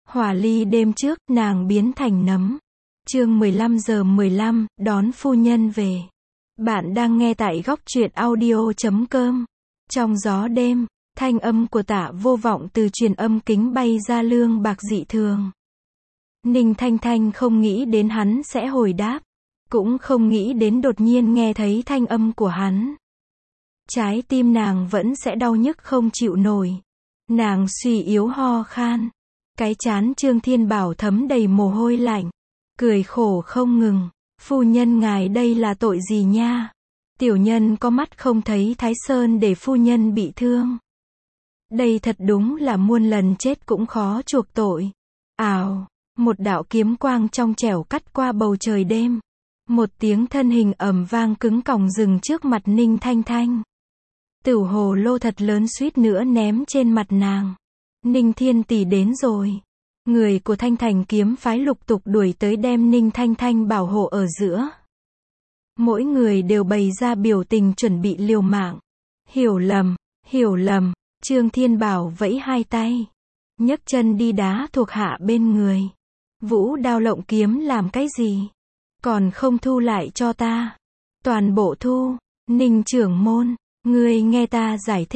Hỏa ly đêm trước, nàng biến thành nấm. Chương 15:15, đón phu nhân về. Bạn đang nghe tại góc truyện audio.com. Trong gió đêm, thanh âm của Tạ Vô Vọng từ truyền âm kính bay ra lương bạc dị thường. Ninh Thanh Thanh không nghĩ đến hắn sẽ hồi đáp, cũng không nghĩ đến đột nhiên nghe thấy thanh âm của hắn. Trái tim nàng vẫn sẽ đau nhức không chịu nổi. Nàng suy yếu ho khan. Cái trán Trương Thiên Bảo thấm đầy mồ hôi lạnh. Cười khổ không ngừng. Phu nhân ngài đây là tội gì nha? Tiểu nhân có mắt không thấy Thái Sơn để phu nhân bị thương. Đây thật đúng là muôn lần chết cũng khó chuộc tội. Ào, một đạo kiếm quang trong trẻo cắt qua bầu trời đêm. Một tiếng thân hình ầm vang cứng còng dừng trước mặt Ninh Thanh Thanh. Tửu hồ lô thật lớn suýt nữa ném trên mặt nàng. Ninh Thiên tỷ đến rồi. Người của Thanh Thành kiếm phái lục tục đuổi tới đem Ninh Thanh Thanh bảo hộ ở giữa. Mỗi người đều bày ra biểu tình chuẩn bị liều mạng. Hiểu lầm, Trương Thiên Bảo vẫy hai tay. Nhấc chân đi đá thuộc hạ bên người. Vũ đao lộng kiếm làm cái gì? Còn không thu lại cho ta. Toàn bộ thu. Ninh trưởng môn, ngươi nghe ta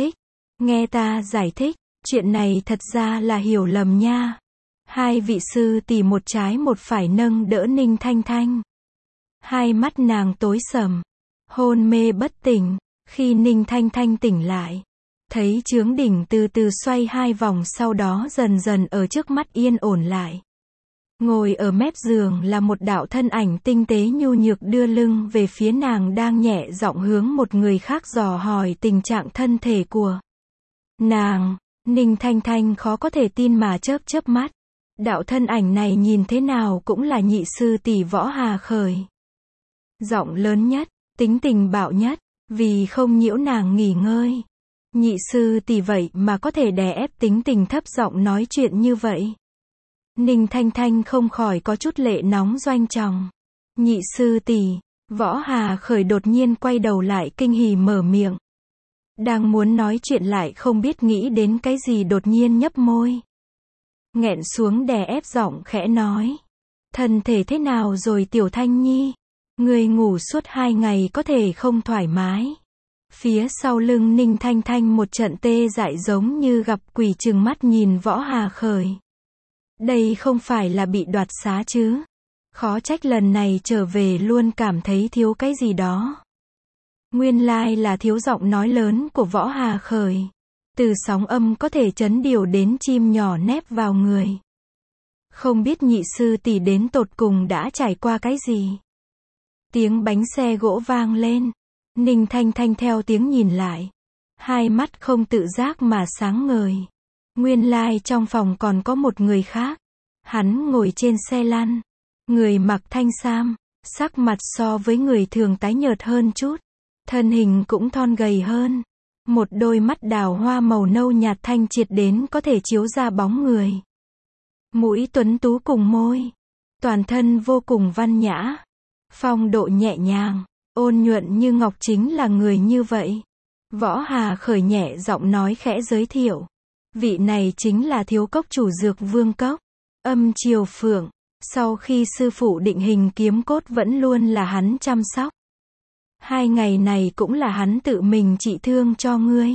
giải thích. Chuyện này thật ra là hiểu lầm nha. Hai vị sư tỷ một trái một phải nâng đỡ Ninh Thanh Thanh. Hai mắt nàng tối sầm, hôn mê bất tỉnh. Khi Ninh Thanh Thanh tỉnh lại, thấy chướng đỉnh từ từ xoay hai vòng, sau đó dần dần ở trước mắt yên ổn lại. Ngồi ở mép giường là một đạo thân ảnh tinh tế nhu nhược đưa lưng về phía nàng, đang nhẹ giọng hướng một người khác dò hỏi tình trạng thân thể của nàng. Ninh Thanh Thanh khó có thể tin mà chớp mắt. Đạo thân ảnh này nhìn thế nào cũng là nhị sư tỷ Võ Hà Khởi. Giọng lớn nhất, tính tình bạo nhất, vì không nhiễu nàng nghỉ ngơi. Nhị sư tỷ vậy mà có thể đè ép tính tình thấp giọng nói chuyện như vậy. Ninh Thanh Thanh không khỏi có chút lệ nóng doanh tròng. Nhị sư tỷ, Võ Hà Khởi đột nhiên quay đầu lại kinh hỉ mở miệng. Đang muốn nói chuyện lại không biết nghĩ đến cái gì đột nhiên nhấp môi. Nghẹn xuống đè ép giọng khẽ nói. Thân thể thế nào rồi Tiểu Thanh Nhi? Người ngủ suốt 2 ngày có thể không thoải mái. Phía sau lưng Ninh Thanh Thanh một trận tê dại giống như gặp quỷ, trừng mắt nhìn Võ Hà Khởi. Đây không phải là bị đoạt xá chứ? Khó trách lần này trở về luôn cảm thấy thiếu cái gì đó. Nguyên lai là thiếu giọng nói lớn của Võ Hà Khởi. Từ sóng âm có thể chấn điều đến chim nhỏ nép vào người. Không biết nhị sư tỷ đến tột cùng đã trải qua cái gì? Tiếng bánh xe gỗ vang lên. Ninh Thanh Thanh theo tiếng nhìn lại. Hai mắt không tự giác mà sáng ngời. Nguyên lai trong phòng còn có một người khác. Hắn ngồi trên xe lăn. Người mặc thanh sam. Sắc mặt so với người thường tái nhợt hơn chút. Thân hình cũng thon gầy hơn. Một đôi mắt đào hoa màu nâu nhạt thanh triệt đến có thể chiếu ra bóng người. Mũi tuấn tú cùng môi. Toàn thân vô cùng văn nhã. Phong độ nhẹ nhàng, ôn nhuận như ngọc, chính là người như vậy. Võ Hà Khởi nhẹ giọng nói khẽ giới thiệu. Vị này chính là thiếu cốc chủ Dược Vương Cốc. Âm Triều Phượng. Sau khi sư phụ định hình kiếm cốt vẫn luôn là hắn chăm sóc. 2 ngày này cũng là hắn tự mình trị thương cho ngươi.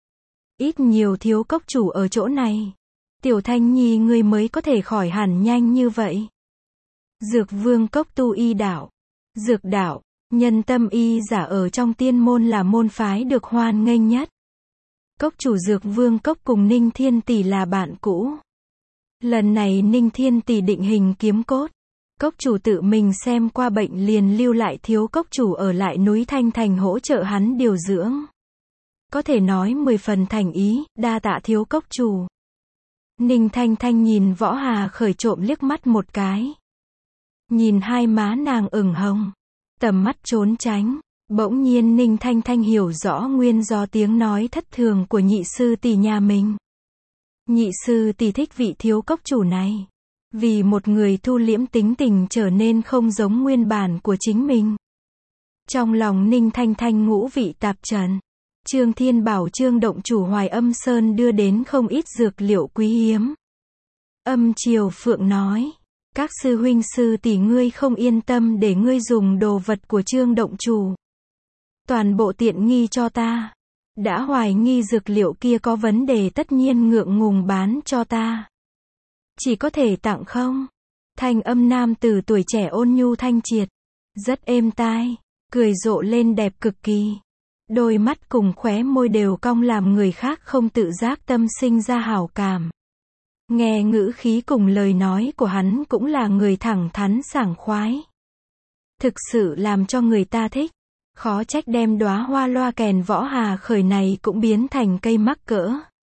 Ít nhiều thiếu cốc chủ ở chỗ này. Tiểu Thanh Nhi ngươi mới có thể khỏi hẳn nhanh như vậy. Dược Vương Cốc tu y đạo. Dược đạo, nhân tâm y giả ở trong tiên môn là môn phái được hoan nghênh nhất. Cốc chủ Dược Vương Cốc cùng Ninh Thiên tỷ là bạn cũ. Lần này Ninh Thiên tỷ định hình kiếm cốt. Cốc chủ tự mình xem qua bệnh liền lưu lại thiếu cốc chủ ở lại núi Thanh Thành hỗ trợ hắn điều dưỡng. Có thể nói 10 phần thành ý, đa tạ thiếu cốc chủ. Ninh Thanh Thanh nhìn Võ Hà Khởi trộm liếc mắt một cái. Nhìn hai má nàng ửng hồng. Tầm mắt trốn tránh. Bỗng nhiên Ninh Thanh Thanh hiểu rõ nguyên do tiếng nói thất thường của nhị sư tỷ nhà mình. Nhị sư tỷ thích vị thiếu cốc chủ này. Vì một người thu liễm tính tình trở nên không giống nguyên bản của chính mình. Trong lòng Ninh Thanh Thanh ngũ vị tạp trần. Trương Thiên Bảo Trương động chủ Hoài Âm Sơn đưa đến không ít dược liệu quý hiếm. Âm Triều Phượng nói, các sư huynh sư tỷ ngươi không yên tâm để ngươi dùng đồ vật của Trương động chủ. Toàn bộ tiện nghi cho ta. Đã hoài nghi dược liệu kia có vấn đề tất nhiên ngượng ngùng bán cho ta. Chỉ có thể tặng không? Thanh âm nam tử tuổi trẻ ôn nhu thanh triệt. Rất êm tai. Cười rộ lên đẹp cực kỳ. Đôi mắt cùng khóe môi đều cong làm người khác không tự giác tâm sinh ra hảo cảm. Nghe ngữ khí cùng lời nói của hắn cũng là người thẳng thắn sảng khoái. Thực sự làm cho người ta thích. Khó trách đem đóa hoa loa kèn Võ Hà Khởi này cũng biến thành cây mắc cỡ.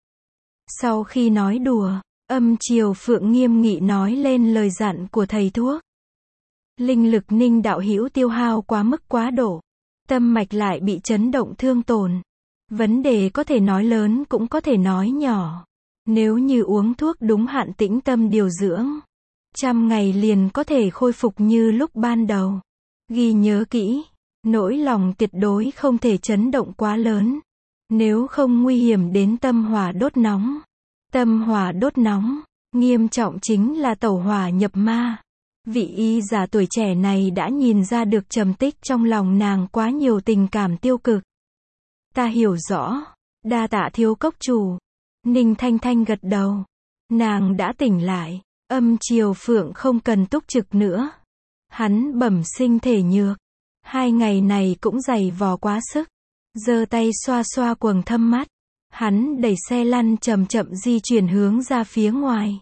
Sau khi nói đùa, Âm Triều Phượng nghiêm nghị nói lên lời dặn của thầy thuốc. Linh lực Ninh đạo hữu tiêu hao quá mức quá độ. Tâm mạch lại bị chấn động thương tổn. Vấn đề có thể nói lớn cũng có thể nói nhỏ. Nếu như uống thuốc đúng hạn tĩnh tâm điều dưỡng, 100 ngày liền có thể khôi phục như lúc ban đầu. Ghi nhớ kỹ, nỗi lòng tuyệt đối không thể chấn động quá lớn. Nếu không nguy hiểm đến tâm hỏa đốt nóng. Tâm hỏa đốt nóng, nghiêm trọng chính là tẩu hỏa nhập ma. Vị y giả tuổi trẻ này đã nhìn ra được trầm tích trong lòng nàng quá nhiều tình cảm tiêu cực. Ta hiểu rõ, đa tạ thiếu cốc chủ. Ninh Thanh Thanh gật đầu. Nàng đã tỉnh lại. Âm Triều Phượng không cần túc trực nữa. Hắn bẩm sinh thể nhược. 2 ngày này cũng dày vò quá sức. Giơ tay xoa xoa quầng thâm mắt. Hắn đẩy xe lăn chậm chậm di chuyển hướng ra phía ngoài.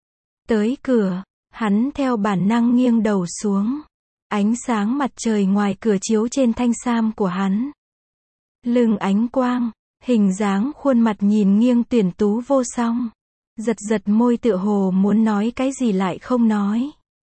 Tới cửa, hắn theo bản năng nghiêng đầu xuống. Ánh sáng mặt trời ngoài cửa chiếu trên thanh sam của hắn. Lưng ánh quang, hình dáng khuôn mặt nhìn nghiêng tuyển tú vô song. Giật giật môi tựa hồ muốn nói cái gì lại không nói.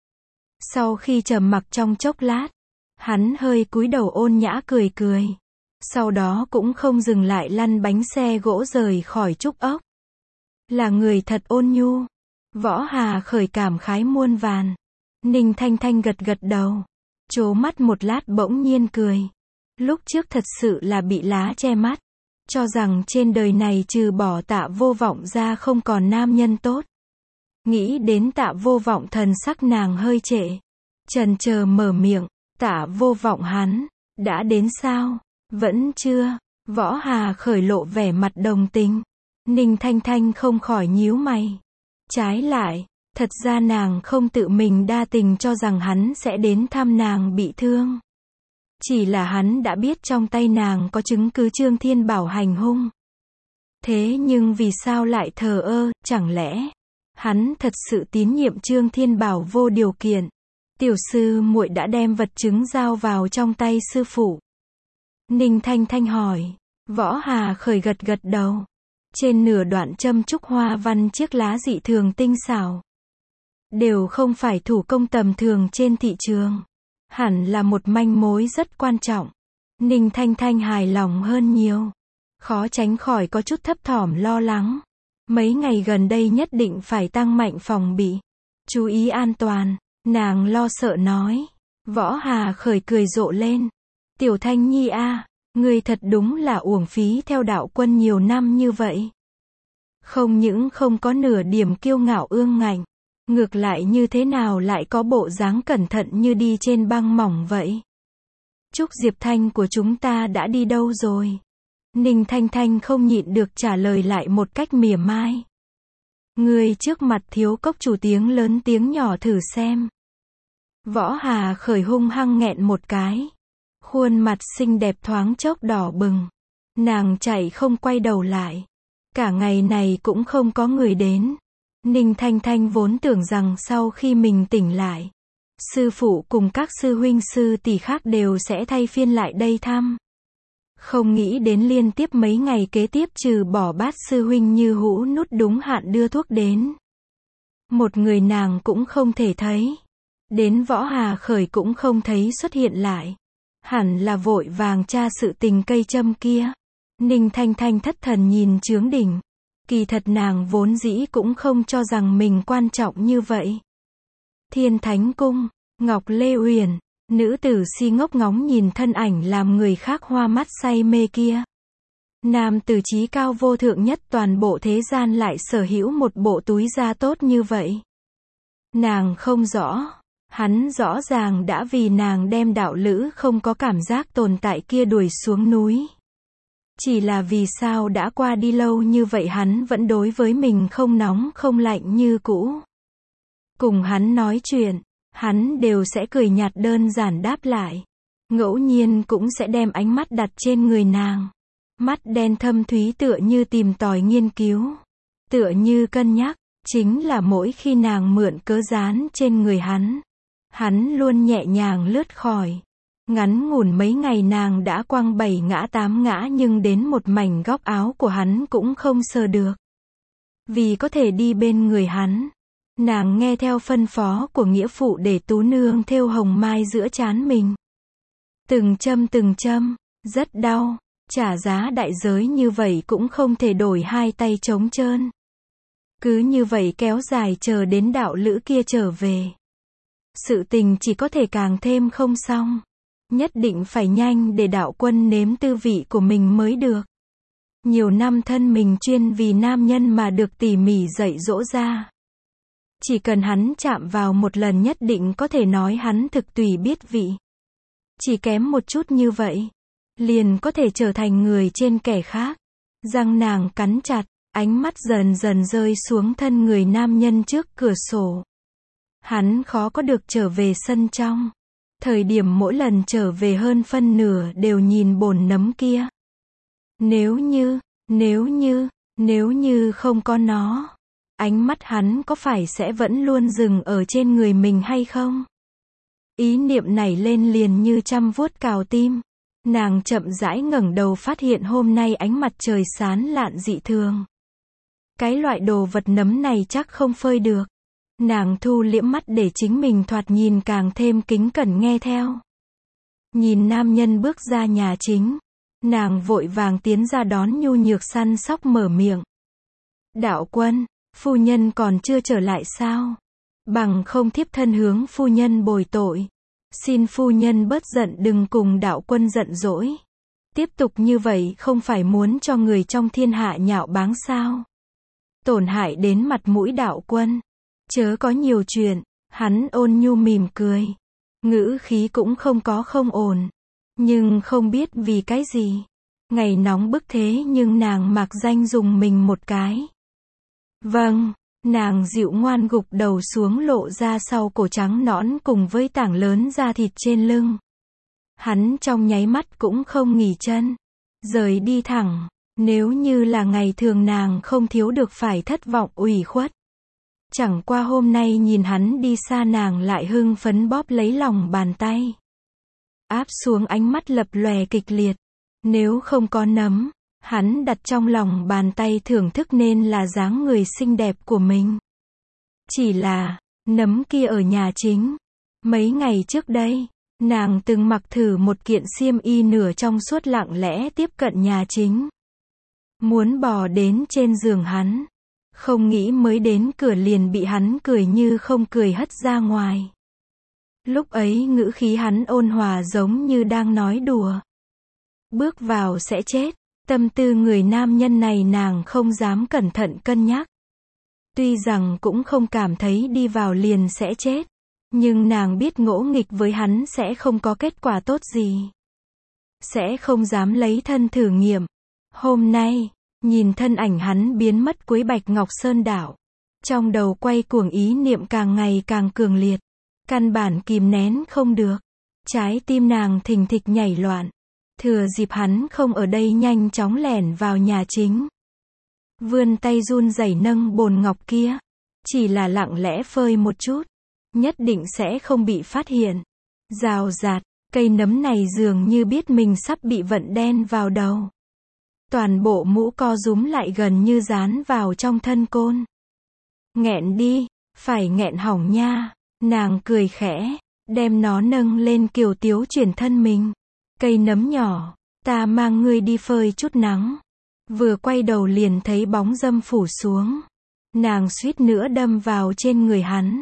Sau khi trầm mặc trong chốc lát, hắn hơi cúi đầu ôn nhã cười cười. Sau đó cũng không dừng lại lăn bánh xe gỗ rời khỏi trúc ốc. Là người thật ôn nhu. Võ Hà Khởi cảm khái muôn vàn. Ninh Thanh Thanh gật gật đầu. Trố mắt một lát bỗng nhiên cười. Lúc trước thật sự là bị lá che mắt. Cho rằng trên đời này trừ bỏ Tạ Vô Vọng ra không còn nam nhân tốt. Nghĩ đến Tạ Vô Vọng thần sắc nàng hơi trệ. Chần chờ mở miệng. Tạ Vô Vọng hắn, đã đến sao? Vẫn chưa. Võ Hà Khởi lộ vẻ mặt đồng tình. Ninh Thanh Thanh không khỏi nhíu mày. Trái lại, thật ra nàng không tự mình đa tình cho rằng hắn sẽ đến thăm nàng bị thương. Chỉ là hắn đã biết trong tay nàng có chứng cứ Trương Thiên Bảo hành hung. Thế nhưng vì sao lại thờ ơ, chẳng lẽ hắn thật sự tín nhiệm Trương Thiên Bảo vô điều kiện? Tiểu sư muội đã đem vật chứng giao vào trong tay sư phụ. Ninh Thanh Thanh hỏi. Võ Hà Khởi gật gật đầu. Trên nửa đoạn châm trúc hoa văn chiếc lá dị thường tinh xảo. Đều không phải thủ công tầm thường trên thị trường. Hẳn là một manh mối rất quan trọng. Ninh Thanh Thanh hài lòng hơn nhiều. Khó tránh khỏi có chút thấp thỏm lo lắng. Mấy ngày gần đây nhất định phải tăng mạnh phòng bị. Chú ý an toàn. Nàng lo sợ nói. Võ Hà Khởi cười rộ lên. Tiểu Thanh Nhi a, ngươi thật đúng là uổng phí theo đạo quân nhiều năm như vậy. Không những không có nửa điểm kiêu ngạo ương ngạnh. Ngược lại như thế nào lại có bộ dáng cẩn thận như đi trên băng mỏng vậy? Trúc Diệp Thanh của chúng ta đã đi đâu rồi? Ninh Thanh Thanh không nhịn được trả lời lại một cách mỉa mai. Người trước mặt thiếu cốc chủ tiếng lớn tiếng nhỏ thử xem. Võ Hà Khởi hung hăng nghẹn một cái. Khuôn mặt xinh đẹp thoáng chốc đỏ bừng. Nàng chạy không quay đầu lại. Cả ngày này cũng không có người đến. Ninh Thanh Thanh vốn tưởng rằng sau khi mình tỉnh lại, sư phụ cùng các sư huynh sư tỷ khác đều sẽ thay phiên lại đây thăm. Không nghĩ đến liên tiếp mấy ngày kế tiếp trừ bỏ Bát sư huynh Như Hũ Nút đúng hạn đưa thuốc đến. Một người nàng cũng không thể thấy. Đến Võ Hà Khởi cũng không thấy xuất hiện lại. Hẳn là vội vàng tra sự tình cây châm kia. Ninh Thanh Thanh thất thần nhìn chướng đỉnh. Kỳ thật nàng vốn dĩ cũng không cho rằng mình quan trọng như vậy. Thiên Thánh Cung, Ngọc Lê Uyển, nữ tử si ngốc ngóng nhìn thân ảnh làm người khác hoa mắt say mê kia. Nam tử chí cao vô thượng nhất toàn bộ thế gian lại sở hữu một bộ túi da tốt như vậy. Nàng không rõ, hắn rõ ràng đã vì nàng đem đạo lữ không có cảm giác tồn tại kia đuổi xuống núi. Chỉ là vì sao đã qua đi lâu như vậy hắn vẫn đối với mình không nóng không lạnh như cũ. Cùng hắn nói chuyện, hắn đều sẽ cười nhạt đơn giản đáp lại. Ngẫu nhiên cũng sẽ đem ánh mắt đặt trên người nàng. Mắt đen thâm thúy tựa như tìm tòi nghiên cứu. Tựa như cân nhắc, chính là mỗi khi nàng mượn cớ dán trên người hắn. Hắn luôn nhẹ nhàng lướt khỏi. Ngắn ngủn mấy ngày nàng đã quăng 7 ngã 8 ngã nhưng đến một mảnh góc áo của hắn cũng không sờ được. Vì có thể đi bên người hắn, nàng nghe theo phân phó của nghĩa phụ để tú nương thêu hồng mai giữa trán mình. Từng châm, rất đau, trả giá đại giới như vậy cũng không thể đổi hai tay trống trơn. Cứ như vậy kéo dài chờ đến đạo lữ kia trở về. Sự tình chỉ có thể càng thêm không xong. Nhất định phải nhanh để đạo quân nếm tư vị của mình mới được. Nhiều năm thân mình chuyên vì nam nhân mà được tỉ mỉ dạy dỗ ra. Chỉ cần hắn chạm vào một lần nhất định có thể nói hắn thực tùy biết vị. Chỉ kém một chút như vậy, liền có thể trở thành người trên kẻ khác. Răng nàng cắn chặt, ánh mắt dần dần rơi xuống thân người nam nhân trước cửa sổ. Hắn khó có được trở về sân trong. Thời điểm mỗi lần trở về hơn phân nửa đều nhìn bồn nấm kia. Nếu như không có nó, ánh mắt hắn có phải sẽ vẫn luôn dừng ở trên người mình hay không? Ý niệm này lên liền như chăm vuốt cào tim. Nàng chậm rãi ngẩng đầu phát hiện hôm nay ánh mặt trời sáng lạn dị thường. Cái loại đồ vật nấm này chắc không phơi được. Nàng thu liễm mắt để chính mình thoạt nhìn càng thêm kính cẩn nghe theo. Nhìn nam nhân bước ra nhà chính, nàng vội vàng tiến ra đón nhu nhược săn sóc mở miệng. Đạo quân, phu nhân còn chưa trở lại sao? Bằng không thiếp thân hướng phu nhân bồi tội. Xin phu nhân bớt giận đừng cùng đạo quân giận dỗi. Tiếp tục như vậy không phải muốn cho người trong thiên hạ nhạo báng sao? Tổn hại đến mặt mũi đạo quân. Chớ có nhiều chuyện, hắn ôn nhu mỉm cười. Ngữ khí cũng không có không ổn. Nhưng không biết vì cái gì. Ngày nóng bức thế nhưng nàng mặc danh dùng mình một cái. Vâng, nàng dịu ngoan gục đầu xuống lộ ra sau cổ trắng nõn cùng với tảng lớn da thịt trên lưng. Hắn trong nháy mắt cũng không nghỉ chân. Rời đi thẳng, nếu như là ngày thường nàng không thiếu được phải thất vọng ủy khuất. Chẳng qua hôm nay nhìn hắn đi xa nàng lại hưng phấn bóp lấy lòng bàn tay. Áp xuống ánh mắt lập lòe kịch liệt. Nếu không có nấm, hắn đặt trong lòng bàn tay thưởng thức nên là dáng người xinh đẹp của mình. Chỉ là, nấm kia ở nhà chính. Mấy ngày trước đây, nàng từng mặc thử một kiện xiêm y nửa trong suốt lặng lẽ tiếp cận nhà chính. Muốn bò đến trên giường hắn. Không nghĩ mới đến cửa liền bị hắn cười như không cười hất ra ngoài. Lúc ấy ngữ khí hắn ôn hòa giống như đang nói đùa. Bước vào sẽ chết. Tâm tư người nam nhân này nàng không dám cẩn thận cân nhắc. Tuy rằng cũng không cảm thấy đi vào liền sẽ chết. Nhưng nàng biết ngỗ nghịch với hắn sẽ không có kết quả tốt gì. Sẽ không dám lấy thân thử nghiệm. Hôm nay, nhìn thân ảnh hắn biến mất cuối Bạch Ngọc Sơn đảo. Trong đầu quay cuồng ý niệm càng ngày càng cường liệt. Căn bản kìm nén không được. Trái tim nàng thình thịch nhảy loạn. Thừa dịp hắn không ở đây nhanh chóng lẻn vào nhà chính. Vươn tay run rẩy nâng bồn ngọc kia. Chỉ là lặng lẽ phơi một chút. Nhất định sẽ không bị phát hiện. Rào rạt, cây nấm này dường như biết mình sắp bị vận đen vào đầu. Toàn bộ mũ co rúm lại gần như dán vào trong thân côn. Nghẹn đi, phải nghẹn hỏng nha. Nàng cười khẽ, đem nó nâng lên kiều tiếu chuyển thân mình. Cây nấm nhỏ, ta mang ngươi đi phơi chút nắng. Vừa quay đầu liền thấy bóng dâm phủ xuống. Nàng suýt nữa đâm vào trên người hắn.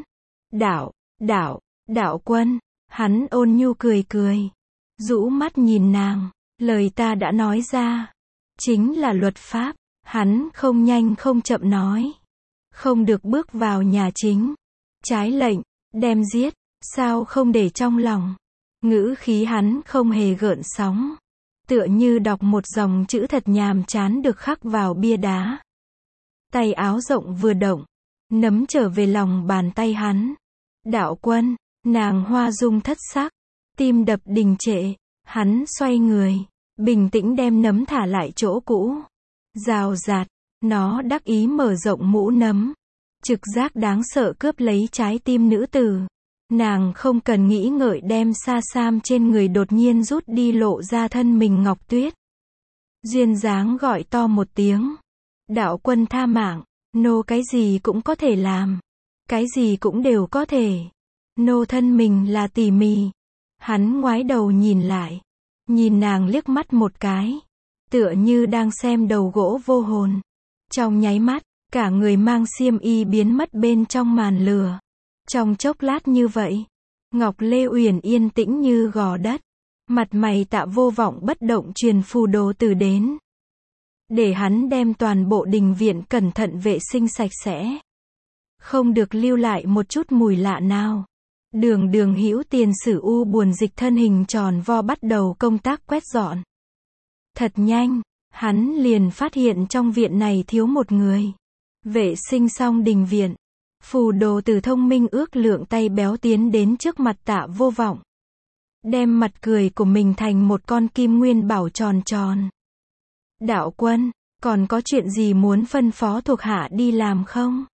Đạo quân. Hắn ôn nhu cười cười. Rũ mắt nhìn nàng. Lời ta đã nói ra. chính là luật pháp. Hắn không nhanh không chậm nói. Không được bước vào nhà chính. Trái lệnh, đem giết, sao không để trong lòng. Ngữ khí hắn không hề gợn sóng. Tựa như đọc một dòng chữ thật nhàm chán được khắc vào bia đá. Tay áo rộng vừa động, nấm trở về lòng bàn tay hắn. Đạo quân, nàng hoa dung thất sắc, tim đập đình trệ, hắn xoay người, bình tĩnh đem nấm thả lại chỗ cũ. Rào rạt, nó đắc ý mở rộng mũ nấm. Trực giác đáng sợ cướp lấy trái tim nữ tử. Nàng không cần nghĩ ngợi đem sa sam trên người đột nhiên rút đi lộ ra thân mình ngọc tuyết. Duyên dáng gọi to một tiếng. Đạo quân tha mạng, nô cái gì cũng có thể làm. Cái gì cũng đều có thể. Nô thân mình là tỉ mỉ. Hắn ngoái đầu nhìn lại. Nhìn nàng liếc mắt một cái. Tựa như đang xem đầu gỗ vô hồn. Trong nháy mắt, cả người mang xiêm y biến mất bên trong màn lửa. Trong chốc lát như vậy, Ngọc Lê Uyển yên tĩnh như gò đất. Mặt mày Tạ Vô Vọng bất động truyền phù đồ tử đến. Để hắn đem toàn bộ đình viện cẩn thận vệ sinh sạch sẽ. Không được lưu lại một chút mùi lạ nào. Đường Hữu Tiền Sử U buồn dịch thân hình tròn vo bắt đầu công tác quét dọn. Thật nhanh, hắn liền phát hiện trong viện này thiếu một người. Vệ sinh xong đình viện. Phù đồ tử thông minh ước lượng tay béo tiến đến trước mặt Tạ Vô Vọng. Đem mặt cười của mình thành một con kim nguyên bảo tròn tròn. Đạo quân, còn có chuyện gì muốn phân phó thuộc hạ đi làm không?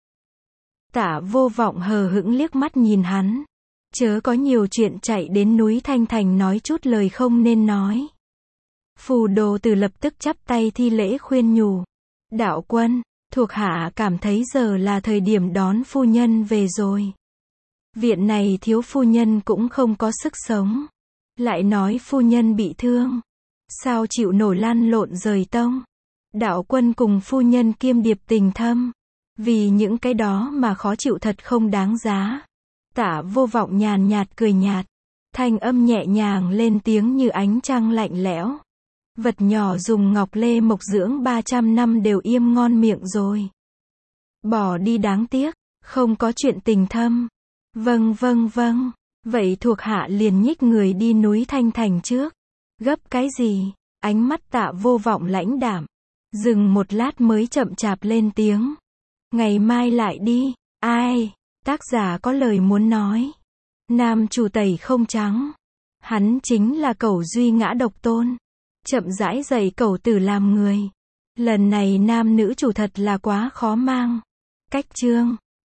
Tạ Vô Vọng hờ hững liếc mắt nhìn hắn. Chớ có nhiều chuyện chạy đến núi Thanh Thành nói chút lời không nên nói. Phù đồ tử lập tức chắp tay thi lễ khuyên nhủ. Đạo quân, thuộc hạ cảm thấy giờ là thời điểm đón phu nhân về rồi. Viện này thiếu phu nhân cũng không có sức sống. Lại nói phu nhân bị thương. Sao chịu nổi lăn lộn rời tông. Đạo quân cùng phu nhân kiêm điệp tình thâm. Vì những cái đó mà khó chịu thật không đáng giá. Tạ Vô Vọng nhàn nhạt cười nhạt. Thanh âm nhẹ nhàng lên tiếng như ánh trăng lạnh lẽo. Vật nhỏ dùng ngọc lê mộc dưỡng 300 năm đều im ngon miệng rồi. Bỏ đi đáng tiếc, không có chuyện tình thâm. Vâng. Vậy thuộc hạ liền nhích người đi núi Thanh Thành trước. Gấp cái gì? Ánh mắt Tạ Vô Vọng lãnh đạm. Dừng một lát mới chậm chạp lên tiếng. Ngày mai lại đi. Ai? Tác giả có lời muốn nói. Nam chủ tẩy không trắng. Hắn chính là Cẩu Duy Ngã Độc Tôn. Chậm rãi dạy Cẩu Tử làm người. Lần này nam nữ chủ thật là quá khó mang. Cách chương